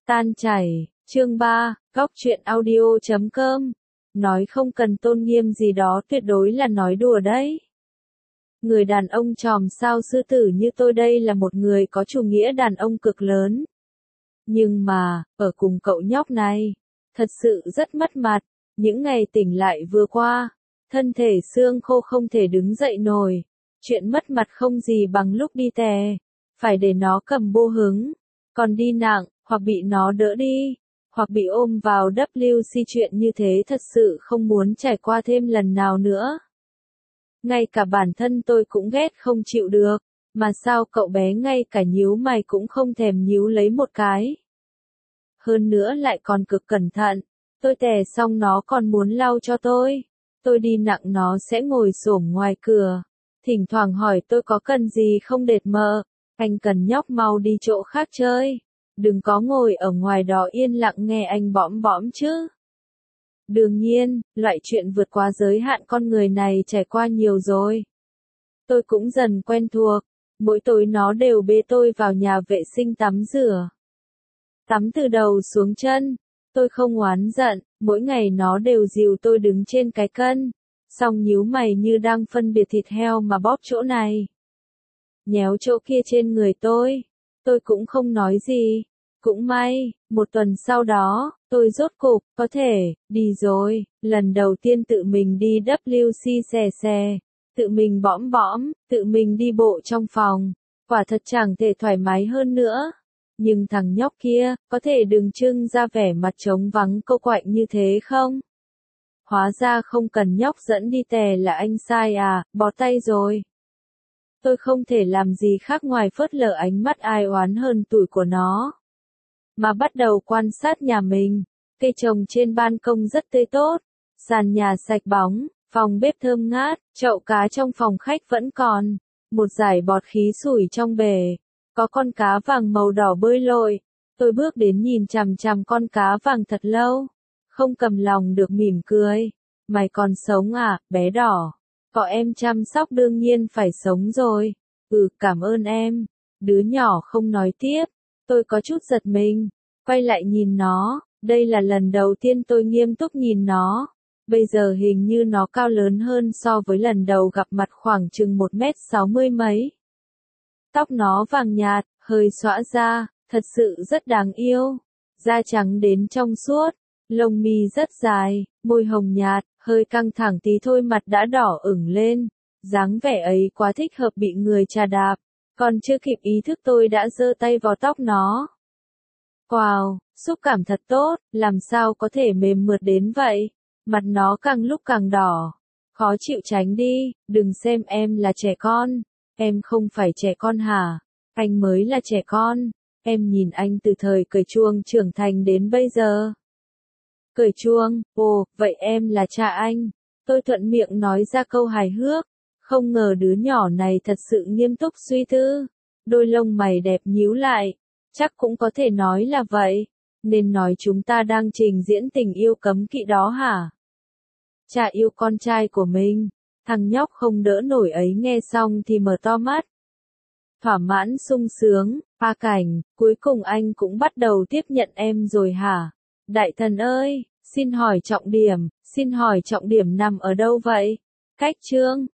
Tan chảy, chương 3, góc truyện audio.com. Nói không cần tôn nghiêm gì đó tuyệt đối là nói đùa đấy. Người đàn ông tròm sao sư tử như tôi đây là một người có chủ nghĩa đàn ông cực lớn. Nhưng mà, ở cùng cậu nhóc này, thật sự rất mất mặt. Những ngày tỉnh lại vừa qua, thân thể xương khô không thể đứng dậy nổi. Chuyện mất mặt không gì bằng lúc đi tè, phải để nó cầm bô hứng. Còn đi nặng, hoặc bị nó đỡ đi, hoặc bị ôm vào WC, chuyện như thế thật sự không muốn trải qua thêm lần nào nữa. Ngay cả bản thân tôi cũng ghét không chịu được, mà sao cậu bé ngay cả nhíu mày cũng không thèm nhíu lấy một cái. Hơn nữa lại còn cực cẩn thận, tôi tè xong nó còn muốn lau cho tôi. Tôi đi nặng nó sẽ ngồi xổm ngoài cửa, thỉnh thoảng hỏi tôi có cần gì không đệt mờ, anh cần nhóc mau đi chỗ khác chơi. Đừng có ngồi ở ngoài đó yên lặng nghe anh bõm bõm chứ. Đương nhiên, loại chuyện vượt quá giới hạn con người này trải qua nhiều rồi. Tôi cũng dần quen thuộc, mỗi tối nó đều bế tôi vào nhà vệ sinh tắm rửa. Tắm từ đầu xuống chân, tôi không oán giận, mỗi ngày nó đều dìu tôi đứng trên cái cân, xong nhíu mày như đang phân biệt thịt heo mà bóp chỗ này, nhéo chỗ kia trên người tôi cũng không nói gì. Cũng may, một tuần sau đó, tôi rốt cục, có thể, đi rồi, lần đầu tiên tự mình đi WC xè, tự mình bõm bõm, tự mình đi bộ trong phòng, quả thật chẳng thể thoải mái hơn nữa. Nhưng thằng nhóc kia, có thể đừng trưng ra vẻ mặt trống vắng câu quạnh như thế không? Hóa ra không cần nhóc dẫn đi tè là anh sai à, bó tay rồi. Tôi không thể làm gì khác ngoài phớt lờ ánh mắt ai oán hơn tuổi của nó, mà bắt đầu quan sát nhà mình. Cây trồng trên ban công rất tươi tốt, sàn nhà sạch bóng, phòng bếp thơm ngát, chậu cá trong phòng khách vẫn còn, một dải bọt khí sủi trong bể, có con cá vàng màu đỏ bơi lội. Tôi bước đến nhìn chằm chằm con cá vàng thật lâu, không cầm lòng được mỉm cười. Mày còn sống à, bé đỏ? Có em chăm sóc đương nhiên phải sống rồi. Ừ, cảm ơn em. Đứa nhỏ không nói tiếp. Tôi có chút giật mình, quay lại nhìn nó, đây là lần đầu tiên tôi nghiêm túc nhìn nó. Bây giờ hình như nó cao lớn hơn so với lần đầu gặp mặt, khoảng chừng 1m60 mấy. Tóc nó vàng nhạt, hơi xõa ra, thật sự rất đáng yêu. Da trắng đến trong suốt, lông mi rất dài, môi hồng nhạt, hơi căng thẳng tí thôi mặt đã đỏ ửng lên. Dáng vẻ ấy quá thích hợp bị người chà đạp. Còn chưa kịp ý thức tôi đã giơ tay vào tóc nó. Wow, xúc cảm thật tốt, làm sao có thể mềm mượt đến vậy? Mặt nó càng lúc càng đỏ. Khó chịu tránh đi, đừng xem em là trẻ con. Em không phải trẻ con hả? Anh mới là trẻ con. Em nhìn anh từ thời cởi chuông trưởng thành đến bây giờ. Cởi chuông, ồ, vậy em là cha anh. Tôi thuận miệng nói ra câu hài hước. Không ngờ đứa nhỏ này thật sự nghiêm túc suy tư. Đôi lông mày đẹp nhíu lại. Chắc cũng có thể nói là vậy. Nên nói chúng ta đang trình diễn tình yêu cấm kỵ đó hả? Cha yêu con trai của mình. Thằng nhóc không đỡ nổi ấy nghe xong thì mở to mắt. Thỏa mãn sung sướng, A Cảnh, cuối cùng anh cũng bắt đầu tiếp nhận em rồi hả? Đại thần ơi, xin hỏi trọng điểm nằm ở đâu vậy? Cách chương